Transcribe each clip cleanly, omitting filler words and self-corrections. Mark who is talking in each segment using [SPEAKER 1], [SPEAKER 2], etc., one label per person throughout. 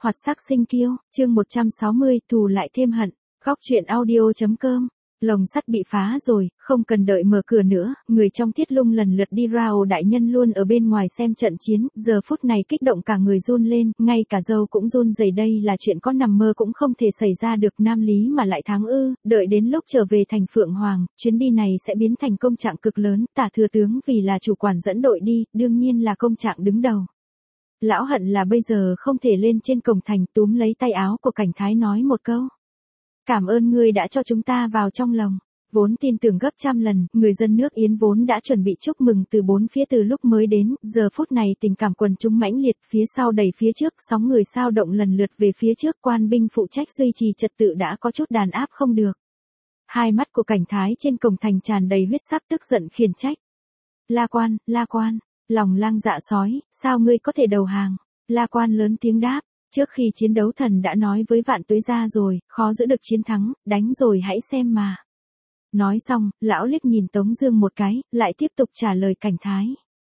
[SPEAKER 1] Hoạt sắc sinh kiêu, chương 160, thù lại thêm hận. Góc truyện audio.com. Lồng sắt bị phá rồi, không cần đợi mở cửa nữa, người trong Thiết Lung lần lượt đi ra. Đại nhân luôn ở bên ngoài xem trận chiến, giờ phút này kích động cả người run lên, ngay cả dâu cũng run rẩy. Đây là chuyện có nằm mơ cũng không thể xảy ra được. Nam Lý mà lại thắng ư? Đợi đến lúc trở về thành Phượng Hoàng, chuyến đi này sẽ biến thành công trạng cực lớn. Tả thừa tướng vì là chủ quản dẫn đội đi, đương nhiên là công trạng đứng đầu. Lão hận là bây giờ không thể lên trên cổng thành, túm lấy tay áo của Cảnh Thái nói một câu. Cảm ơn ngươi đã cho chúng ta vào trong lòng. Vốn tin tưởng gấp trăm lần, người dân nước Yến vốn đã chuẩn bị chúc mừng từ bốn phía từ lúc mới đến, giờ phút này tình cảm quần chúng mãnh liệt, phía sau đẩy phía trước, sóng người sao động lần lượt về phía trước. Quan binh phụ trách duy trì trật tự đã có chút đàn áp không được. Hai mắt của Cảnh Thái trên cổng thành tràn đầy huyết sắc, tức giận khiển trách. La Quan, lòng lang dạ sói, sao ngươi có thể đầu hàng? La Quan lớn tiếng đáp. Trước khi chiến đấu thần đã nói với Vạn Tuế Gia rồi, khó giữ được chiến thắng, đánh rồi hãy xem mà. Nói xong, lão liếc nhìn Tống Dương một cái, lại tiếp tục trả lời Cảnh Thái.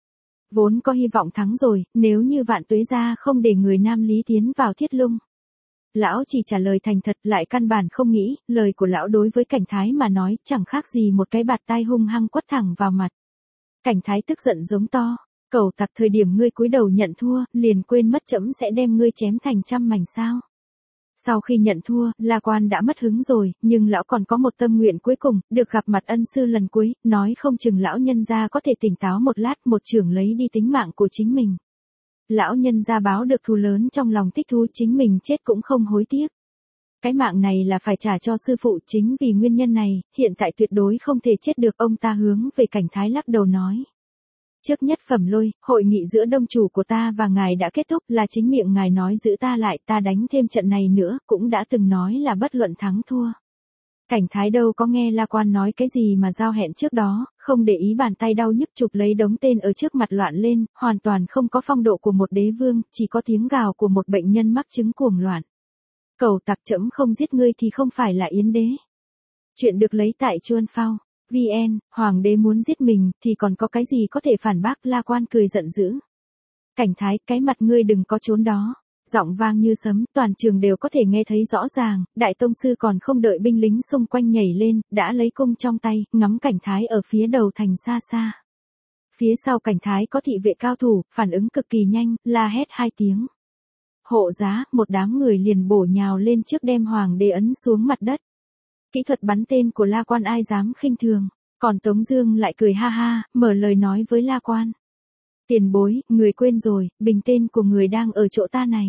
[SPEAKER 1] Vốn có hy vọng thắng rồi, nếu như Vạn Tuế Gia không để người Nam Lý tiến vào Thiết Lung. Lão chỉ trả lời thành thật, lại căn bản không nghĩ, lời của lão đối với Cảnh Thái mà nói chẳng khác gì một cái bạt tai hung hăng quất thẳng vào mặt. Cảnh Thái tức giận giống to. Cẩu tặc, thời điểm ngươi cúi đầu nhận thua, liền quên mất trẫm sẽ đem ngươi chém thành trăm mảnh sao? Sau khi nhận thua, La Quan đã mất hứng rồi, nhưng lão còn có một tâm nguyện cuối cùng, được gặp mặt ân sư lần cuối, nói không chừng lão nhân gia có thể tỉnh táo một lát, một chưởng lấy đi tính mạng của chính mình. Lão nhân gia báo được thù lớn trong lòng thích thú, chính mình chết cũng không hối tiếc. Cái mạng này là phải trả cho sư phụ, chính vì nguyên nhân này, hiện tại tuyệt đối không thể chết được. Ông ta hướng về Cảnh Thái lắc đầu nói. Trước nhất phẩm lôi, hội nghị giữa đông chủ của ta và ngài đã kết thúc, là chính miệng ngài nói giữ ta lại, ta đánh thêm trận này nữa, cũng đã từng nói là bất luận thắng thua. Cảnh Thái đâu có nghe La Quan nói cái gì mà giao hẹn trước đó, không để ý, bàn tay đau nhức chụp lấy đống tên ở trước mặt loạn lên, hoàn toàn không có phong độ của một đế vương, chỉ có tiếng gào của một bệnh nhân mắc chứng cuồng loạn. Cẩu tặc, trẫm không giết ngươi thì không phải là Yến đế. Chuyện được lấy tại Chuan Phao. VN, Hoàng đế muốn giết mình, thì còn có cái gì có thể phản bác? La Quan cười giận dữ. Cảnh Thái, cái mặt ngươi đừng có trốn đó. Giọng vang như sấm, toàn trường đều có thể nghe thấy rõ ràng, Đại Tông Sư còn không đợi binh lính xung quanh nhảy lên, đã lấy cung trong tay, ngắm Cảnh Thái ở phía đầu thành xa xa. Phía sau Cảnh Thái có thị vệ cao thủ, phản ứng cực kỳ nhanh, la hét hai tiếng. Hộ giá, một đám người liền bổ nhào lên trước đem Hoàng đế ấn xuống mặt đất. Kỹ thuật bắn tên của La Quan ai dám khinh thường, còn Tống Dương lại cười ha ha, mở lời nói với La Quan. Tiền bối, người quên rồi, bình tên của người đang ở chỗ ta này.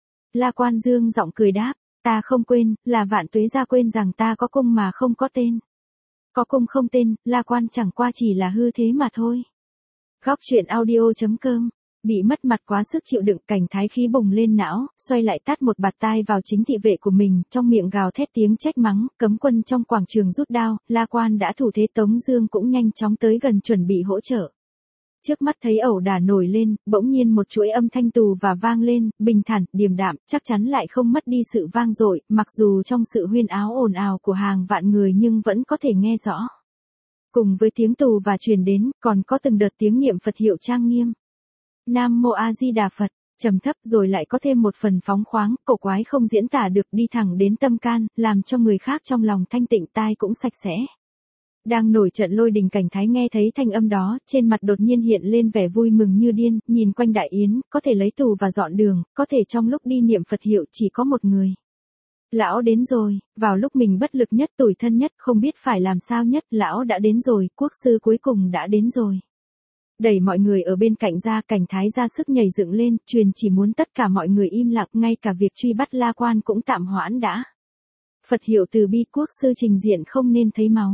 [SPEAKER 1] La Quan dương giọng cười đáp, ta không quên, là Vạn Tuế Gia quên rằng ta có cung mà không có tên. Có cung không tên, La Quan chẳng qua chỉ là hư thế mà thôi. Góc truyện audio.com. Bị mất mặt quá sức chịu đựng, Cảnh Thái khí bùng lên não, xoay lại tát một bạt tai vào chính thị vệ của mình, trong miệng gào thét tiếng trách mắng. Cấm quân trong quảng trường rút đao, La Quan đã thủ thế, Tống Dương cũng nhanh chóng tới gần chuẩn bị hỗ trợ. Trước mắt thấy ẩu đả nổi lên, bỗng nhiên một chuỗi âm thanh tù và vang lên, bình thản, điềm đạm, chắc chắn lại không mất đi sự vang dội, mặc dù trong sự huyên áo ồn ào của hàng vạn người nhưng vẫn có thể nghe rõ. Cùng với tiếng tù và truyền đến, còn có từng đợt tiếng niệm Phật hiệu trang nghiêm. Nam Mô A Di Đà Phật, trầm thấp rồi lại có thêm một phần phóng khoáng, cổ quái không diễn tả được, đi thẳng đến tâm can, làm cho người khác trong lòng thanh tịnh, tai cũng sạch sẽ. Đang nổi trận lôi đình, Cảnh Thái nghe thấy thanh âm đó, trên mặt đột nhiên hiện lên vẻ vui mừng như điên, nhìn quanh đại yến, có thể lấy tù và dọn đường, có thể trong lúc đi niệm Phật hiệu chỉ có một người. Lão đến rồi, vào lúc mình bất lực nhất, tủi thân nhất, không biết phải làm sao nhất, lão đã đến rồi, quốc sư cuối cùng đã đến rồi. Đẩy mọi người ở bên cạnh ra, Cảnh Thái ra sức nhảy dựng lên, truyền chỉ muốn tất cả mọi người im lặng, ngay cả việc truy bắt La Quan cũng tạm hoãn đã. Phật hiệu từ bi, quốc sư trình diện, không nên thấy máu.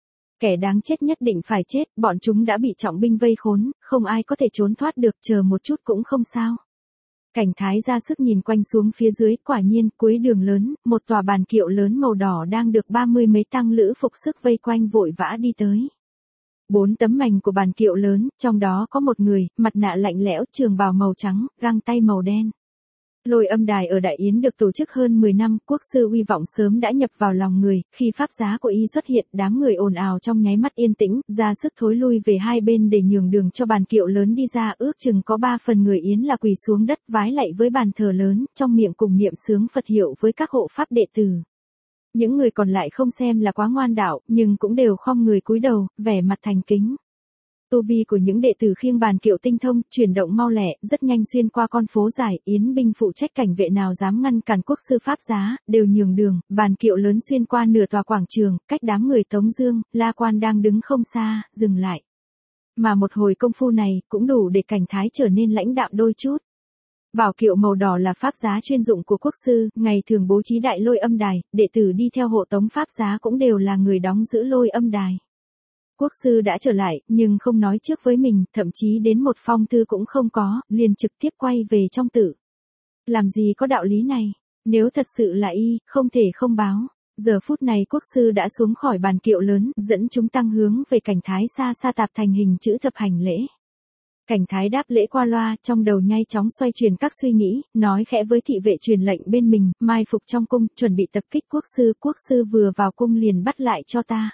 [SPEAKER 1] Kẻ đáng chết nhất định phải chết, bọn chúng đã bị trọng binh vây khốn, không ai có thể trốn thoát được, chờ một chút cũng không sao. Cảnh Thái ra sức nhìn quanh xuống phía dưới, quả nhiên, cuối đường lớn, một tòa bàn kiệu lớn màu đỏ đang được 30 mấy tăng lữ phục sức vây quanh vội vã đi tới. 4 tấm mành của bàn kiệu lớn, trong đó có một người, mặt nạ lạnh lẽo, trường bào màu trắng, găng tay màu đen. Lôi âm đài ở Đại Yến được tổ chức hơn 10 năm, quốc sư uy vọng sớm đã nhập vào lòng người, khi pháp giá của y xuất hiện, đám người ồn ào trong nháy mắt yên tĩnh, ra sức thối lui về hai bên để nhường đường cho bàn kiệu lớn đi ra, ước chừng có 3 phần người Yến là quỳ xuống đất vái lạy với bàn thờ lớn, trong miệng cùng niệm xướng Phật hiệu với các hộ pháp đệ tử. Những người còn lại không xem là quá ngoan đạo, nhưng cũng đều khom người cúi đầu, vẻ mặt thành kính. Tu vi của những đệ tử khiêng bàn kiệu tinh thông, chuyển động mau lẹ, rất nhanh xuyên qua con phố dài, Yến binh phụ trách cảnh vệ nào dám ngăn cản quốc sư pháp giá, đều nhường đường, bàn kiệu lớn xuyên qua nửa tòa quảng trường, cách đám người Tống Dương, La Quan đang đứng không xa, dừng lại. Mà một hồi công phu này, cũng đủ để cảnh thái trở nên lãnh đạm đôi chút. Bảo kiệu màu đỏ là pháp giá chuyên dụng của quốc sư, ngày thường bố trí đại lôi âm đài, đệ tử đi theo hộ tống pháp giá cũng đều là người đóng giữ lôi âm đài. Quốc sư đã trở lại, nhưng không nói trước với mình, thậm chí đến một phong thư cũng không có, liền trực tiếp quay về trong tự. Làm gì có đạo lý này, nếu thật sự là y, không thể không báo. Giờ phút này quốc sư đã xuống khỏi bàn kiệu lớn, dẫn chúng tăng hướng về cảnh thái xa xa tạp thành hình chữ thập hành lễ. Cảnh thái đáp lễ qua loa, trong đầu nhanh chóng xoay chuyển các suy nghĩ, nói khẽ với thị vệ truyền lệnh bên mình, mai phục trong cung, chuẩn bị tập kích quốc sư vừa vào cung liền bắt lại cho ta.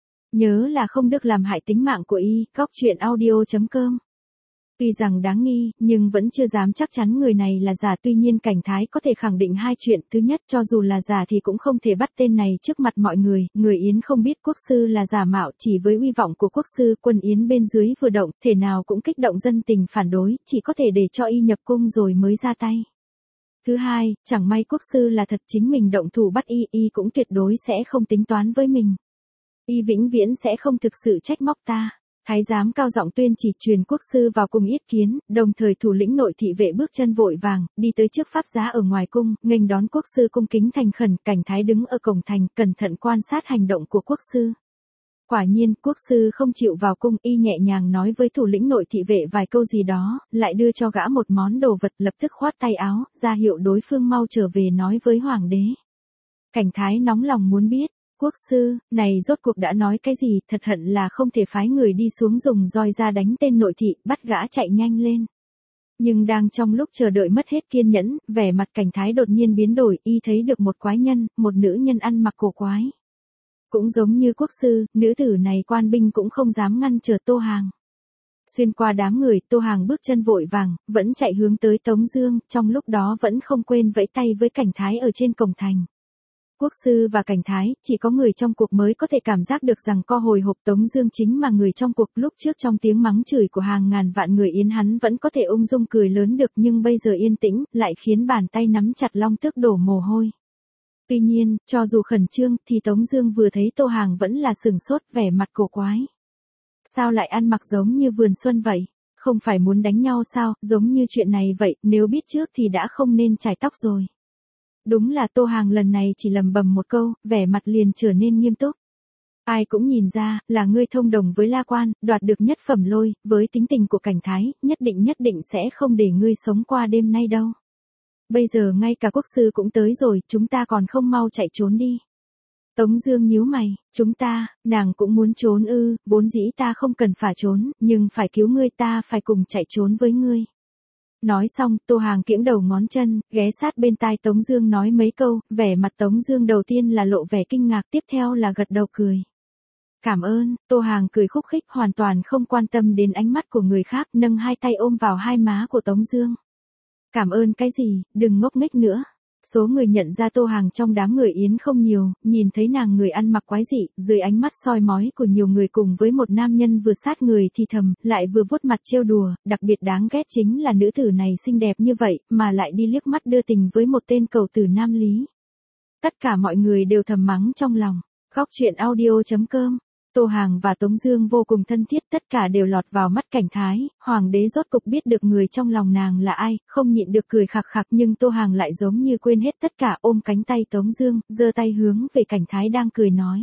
[SPEAKER 1] Nhớ là không được làm hại tính mạng của y, Góc Truyện Audio.com. Tuy rằng đáng nghi, nhưng vẫn chưa dám chắc chắn người này là giả, tuy nhiên cảnh thái có thể khẳng định hai chuyện, thứ nhất cho dù là giả thì cũng không thể bắt tên này trước mặt mọi người, người Yến không biết quốc sư là giả mạo, chỉ với uy vọng của quốc sư, quân Yến bên dưới vừa động, thể nào cũng kích động dân tình phản đối, chỉ có thể để cho y nhập cung rồi mới ra tay. Thứ hai, chẳng may quốc sư là thật chính mình động thủ bắt y cũng tuyệt đối sẽ không tính toán với mình. Y vĩnh viễn sẽ không thực sự trách móc ta. Thái giám cao giọng tuyên chỉ truyền quốc sư vào cung yết kiến, đồng thời thủ lĩnh nội thị vệ bước chân vội vàng, đi tới trước pháp giá ở ngoài cung, nghênh đón quốc sư cung kính thành khẩn, cảnh thái đứng ở cổng thành, cẩn thận quan sát hành động của quốc sư. Quả nhiên, quốc sư không chịu vào cung, y nhẹ nhàng nói với thủ lĩnh nội thị vệ vài câu gì đó, lại đưa cho gã một món đồ vật, lập tức khoát tay áo, ra hiệu đối phương mau trở về nói với hoàng đế. Cảnh thái nóng lòng muốn biết. Quốc sư, này rốt cuộc đã nói cái gì, thật hận là không thể phái người đi xuống dùng roi ra đánh tên nội thị, bắt gã chạy nhanh lên. Nhưng đang trong lúc chờ đợi mất hết kiên nhẫn, vẻ mặt cảnh thái đột nhiên biến đổi, y thấy được một quái nhân, một nữ nhân ăn mặc cổ quái. Cũng giống như quốc sư, nữ tử này quan binh cũng không dám ngăn trở Tô Hàng. Xuyên qua đám người, Tô Hàng bước chân vội vàng, vẫn chạy hướng tới Tống Dương, trong lúc đó vẫn không quên vẫy tay với cảnh thái ở trên cổng thành. Quốc sư và cảnh thái, chỉ có người trong cuộc mới có thể cảm giác được rằng co hồi hộp Tống Dương chính mà người trong cuộc, lúc trước trong tiếng mắng chửi của hàng ngàn vạn người Yến hắn vẫn có thể ung dung cười lớn được, nhưng bây giờ yên tĩnh, lại khiến bàn tay nắm chặt long tước đổ mồ hôi. Tuy nhiên, cho dù khẩn trương, thì Tống Dương vừa thấy Tô Hàng vẫn là sừng sốt, vẻ mặt cổ quái. Sao lại ăn mặc giống như vườn xuân vậy? Không phải muốn đánh nhau sao, giống như chuyện này vậy, nếu biết trước thì đã không nên chải tóc rồi. Đúng là Tô Hàng lần này chỉ lầm bầm một câu, vẻ mặt liền trở nên nghiêm túc. Ai cũng nhìn ra, là ngươi thông đồng với La Quan, đoạt được nhất phẩm lôi, với tính tình của cảnh thái, nhất định sẽ không để ngươi sống qua đêm nay đâu. Bây giờ ngay cả quốc sư cũng tới rồi, chúng ta còn không mau chạy trốn đi. Tống Dương nhíu mày, chúng ta, nàng cũng muốn trốn ư, vốn dĩ ta không cần phải trốn, nhưng phải cứu ngươi, ta phải cùng chạy trốn với ngươi. Nói xong, Tô Hàng kiễng đầu ngón chân, ghé sát bên tai Tống Dương nói mấy câu, vẻ mặt Tống Dương đầu tiên là lộ vẻ kinh ngạc, tiếp theo là gật đầu cười. Cảm ơn, Tô Hàng cười khúc khích, hoàn toàn không quan tâm đến ánh mắt của người khác, nâng hai tay ôm vào hai má của Tống Dương. Cảm ơn cái gì, đừng ngốc nghếch nữa. Số người nhận ra Tô Hàng trong đám người Yến không nhiều, nhìn thấy nàng người ăn mặc quái dị, dưới ánh mắt soi mói của nhiều người cùng với một nam nhân vừa sát người thì thầm, lại vừa vuốt mặt trêu đùa, đặc biệt đáng ghét chính là nữ tử này xinh đẹp như vậy, mà lại đi liếc mắt đưa tình với một tên cầu tử nam lý. Tất cả mọi người đều thầm mắng trong lòng. Góc Truyện Audio.com. Tô Hàng và Tống Dương vô cùng thân thiết, tất cả đều lọt vào mắt cảnh thái, hoàng đế rốt cục biết được người trong lòng nàng là ai, không nhịn được cười khặc khặc, nhưng Tô Hàng lại giống như quên hết tất cả, ôm cánh tay Tống Dương, giơ tay hướng về cảnh thái đang cười nói.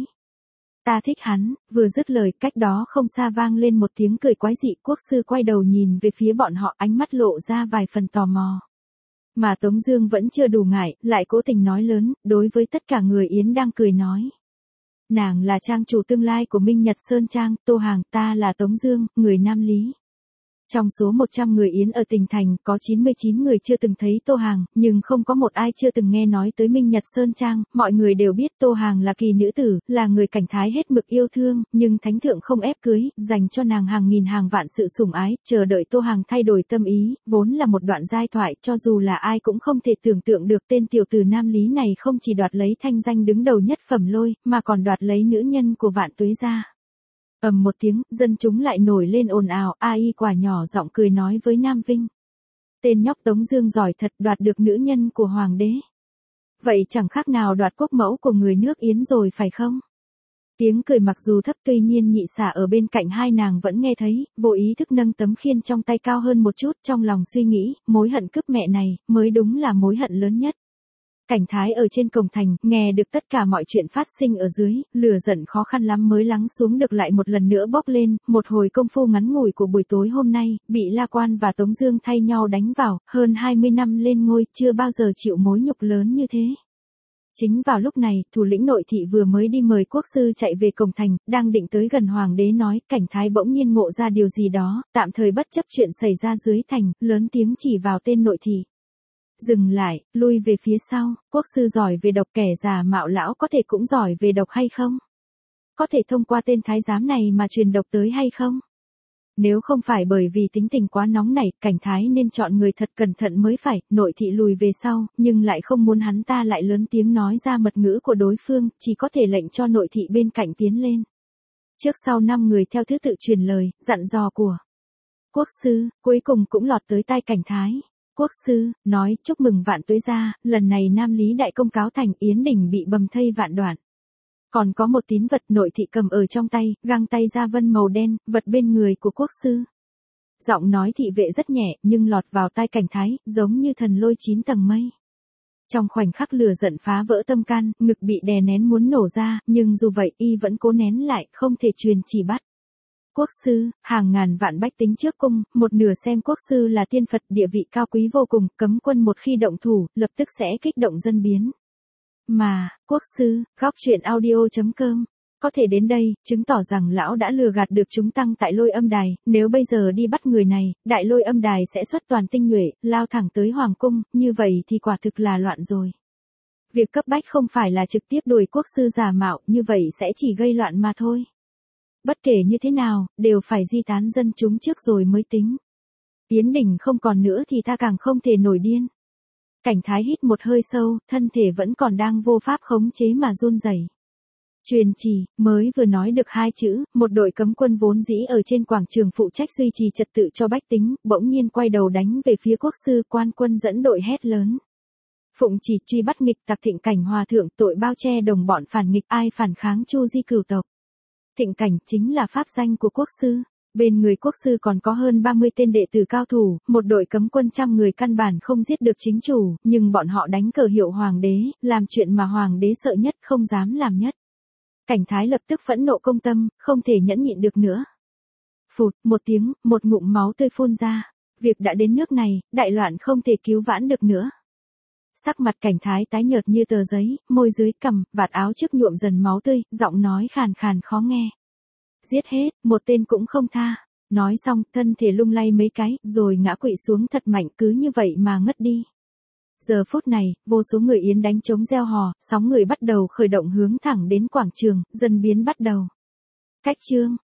[SPEAKER 1] Ta thích hắn, vừa dứt lời, cách đó không xa vang lên một tiếng cười quái dị, quốc sư quay đầu nhìn về phía bọn họ, ánh mắt lộ ra vài phần tò mò. Mà Tống Dương vẫn chưa đủ ngại, lại cố tình nói lớn, đối với tất cả người Yến đang cười nói. Nàng là trang chủ tương lai của Minh Nhật Sơn Trang, Tô Hàng, ta là Tống Dương, người Nam Lý. Trong số 100 người Yến ở tỉnh thành, có 99 người chưa từng thấy Tô Hàng, nhưng không có một ai chưa từng nghe nói tới Minh Nhật Sơn Trang, mọi người đều biết Tô Hàng là kỳ nữ tử, là người Cảnh Thái hết mực yêu thương, nhưng Thánh Thượng không ép cưới, dành cho nàng hàng nghìn hàng vạn sự sủng ái, chờ đợi Tô Hàng thay đổi tâm ý, vốn là một đoạn giai thoại, cho dù là ai cũng không thể tưởng tượng được tên tiểu tử Nam Lý này không chỉ đoạt lấy thanh danh đứng đầu nhất Phẩm Lôi, mà còn đoạt lấy nữ nhân của Vạn Tuế gia. Ầm một tiếng, dân chúng lại nổi lên ồn ào, ai quả nhỏ giọng cười nói với Nam Vinh. Tên nhóc Tống Dương giỏi thật, đoạt được nữ nhân của hoàng đế. Vậy chẳng khác nào đoạt quốc mẫu của người nước Yến rồi phải không? Tiếng cười mặc dù thấp, tuy nhiên nhị xả ở bên cạnh hai nàng vẫn nghe thấy, vô ý thức nâng tấm khiên trong tay cao hơn một chút, trong lòng suy nghĩ, mối hận cướp mẹ này, mới đúng là mối hận lớn nhất. Cảnh Thái ở trên cổng thành, nghe được tất cả mọi chuyện phát sinh ở dưới, lửa giận khó khăn lắm mới lắng xuống được lại một lần nữa bốc lên, một hồi công phu ngắn ngủi của buổi tối hôm nay, bị La Quan và Tống Dương thay nhau đánh vào, hơn 20 năm lên ngôi, chưa bao giờ chịu mối nhục lớn như thế. Chính vào lúc này, thủ lĩnh nội thị vừa mới đi mời quốc sư chạy về cổng thành, đang định tới gần hoàng đế nói, Cảnh Thái bỗng nhiên ngộ ra điều gì đó, tạm thời bất chấp chuyện xảy ra dưới thành, lớn tiếng chỉ vào tên nội thị. Dừng lại, lui về phía sau, quốc sư giỏi về độc, kẻ già mạo lão có thể cũng giỏi về độc hay không? Có thể thông qua tên thái giám này mà truyền độc tới hay không? Nếu không phải bởi vì tính tình quá nóng nảy, Cảnh Thái nên chọn người thật cẩn thận mới phải. Nội thị lùi về sau, nhưng lại không muốn hắn ta lại lớn tiếng nói ra mật ngữ của đối phương, chỉ có thể lệnh cho nội thị bên cạnh tiến lên. Trước sau 5 người theo thứ tự truyền lời, dặn dò của quốc sư, cuối cùng cũng lọt tới tai Cảnh Thái. Quốc sư, nói, chúc mừng Vạn Tuế gia, lần này Nam Lý đại công cáo thành, Yến Đình bị bầm thây vạn đoạn. Còn có một tín vật nội thị cầm ở trong tay, găng tay da vân màu đen, vật bên người của quốc sư. Giọng nói thị vệ rất nhẹ, nhưng lọt vào tai Cảnh Thái, giống như thần lôi 9 tầng mây. Trong khoảnh khắc lửa giận phá vỡ tâm can, ngực bị đè nén muốn nổ ra, nhưng dù vậy y vẫn cố nén lại, không thể truyền chỉ bắt. Quốc sư, hàng ngàn vạn bách tính trước cung, một nửa xem quốc sư là tiên Phật, địa vị cao quý vô cùng, cấm quân một khi động thủ, lập tức sẽ kích động dân biến. Mà, quốc sư, góc truyện audio.com, có thể đến đây, chứng tỏ rằng lão đã lừa gạt được chúng tăng tại Lôi Âm Đài, nếu bây giờ đi bắt người này, đại Lôi Âm Đài sẽ xuất toàn tinh nhuệ, lao thẳng tới hoàng cung, như vậy thì quả thực là loạn rồi. Việc cấp bách không phải là trực tiếp đuổi quốc sư giả mạo, như vậy sẽ chỉ gây loạn mà thôi. Bất kể như thế nào, đều phải di tán dân chúng trước rồi mới tính. Yến Đình không còn nữa thì ta càng không thể nổi điên. Cảnh Thái hít một hơi sâu, thân thể vẫn còn đang vô pháp khống chế mà run rẩy. Truyền chỉ, mới vừa nói được 2 chữ, một đội cấm quân vốn dĩ ở trên quảng trường phụ trách duy trì trật tự cho bách tính, bỗng nhiên quay đầu đánh về phía quốc sư. Quan quân dẫn đội hét lớn. Phụng chỉ truy bắt nghịch tặc Thịnh Cảnh hòa thượng, tội bao che đồng bọn phản nghịch, ai phản kháng chu di cửu tộc. Thịnh Cảnh chính là pháp danh của quốc sư. Bên người quốc sư còn có hơn 30 tên đệ tử cao thủ, một đội cấm quân 100 người căn bản không giết được chính chủ, nhưng bọn họ đánh cờ hiệu hoàng đế, làm chuyện mà hoàng đế sợ nhất, không dám làm nhất. Cảnh Thái lập tức phẫn nộ công tâm, không thể nhẫn nhịn được nữa. Phụt, một tiếng, một ngụm máu tươi phun ra. Việc đã đến nước này, đại loạn không thể cứu vãn được nữa. Sắc mặt Cảnh Thái tái nhợt như tờ giấy, môi dưới cằm, vạt áo trước nhuộm dần máu tươi, giọng nói khàn khàn khó nghe. Giết hết, một tên cũng không tha. Nói xong, thân thể lung lay mấy cái, rồi ngã quỵ xuống thật mạnh, cứ như vậy mà ngất đi. Giờ phút này, vô số người Yến đánh trống reo hò, sóng người bắt đầu khởi động hướng thẳng đến quảng trường, dân biến bắt đầu. Cách chương.